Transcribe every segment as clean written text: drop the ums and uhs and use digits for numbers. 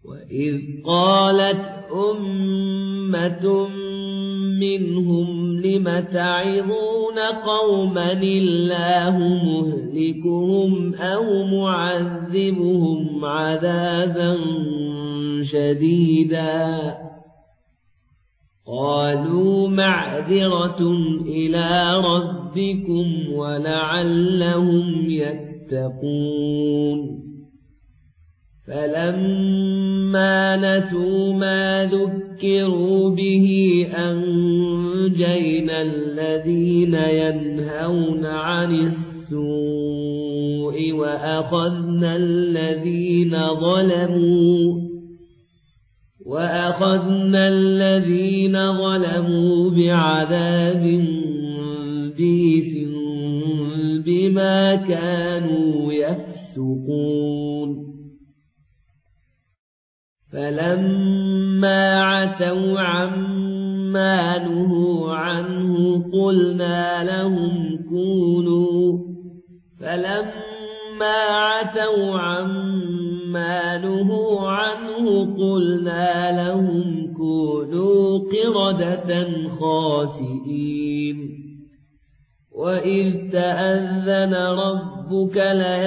وإذ قالت أمة منهم لم تعظون قوما الله مهلكهم أو معذبهم عذابا شديدا قالوا معذرة إلى ربكم ولعلهم يتقون فلما نسوا ما ذكروا به أنجينا الذين ينهون عن السوء وأخذنا الذين ظلموا بعذاب بئيس بما كانوا يفسقون فلما عتوا عما نهوا عنه قلنا لهم كونوا قردة خاسئين وإذ تأذن ربك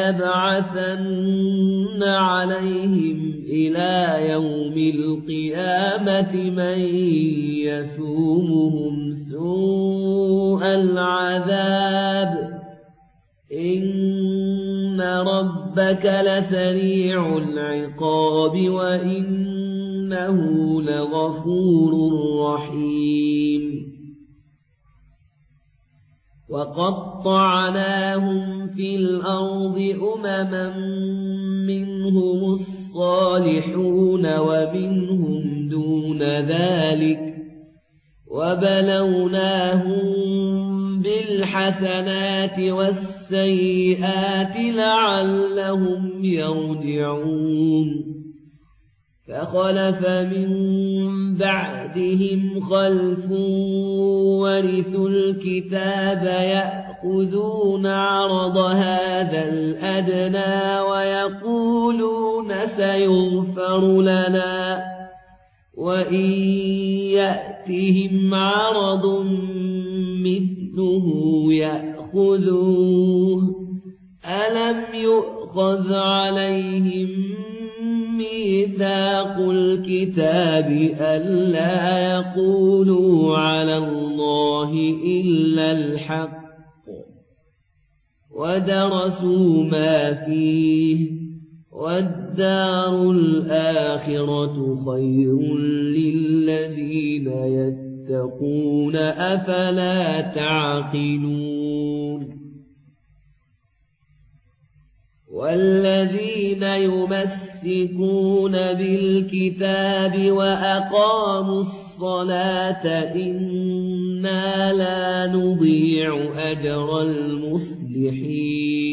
ليبعثن عليهم إلى يوم القيامة من يسومهم سوء العذاب إن ربك لسريع العقاب وإنه لغفور رحيم وقطعناهم في الأرض أمما منهم الصالحون ومنهم دون ذلك وبلوناهم بالحسنات والسيئات لعلهم يرجعون فخلف من بعدهم خلف ورثوا الكتاب يأخذون عرض هذا الأدنى ويقولون سيغفر لنا وإن يأتهم عرض مثله يأخذوه ألم يؤخذ عليهم ميثاق الكتاب ألا يقولوا على الله إلا الحق ودرسوا ما فيه والدار الآخرة خير للذين يتقون أفلا تعقلون والذين يمسكون بالكتاب وأقاموا الصلاة إنا لا نضيع أجر المصلحين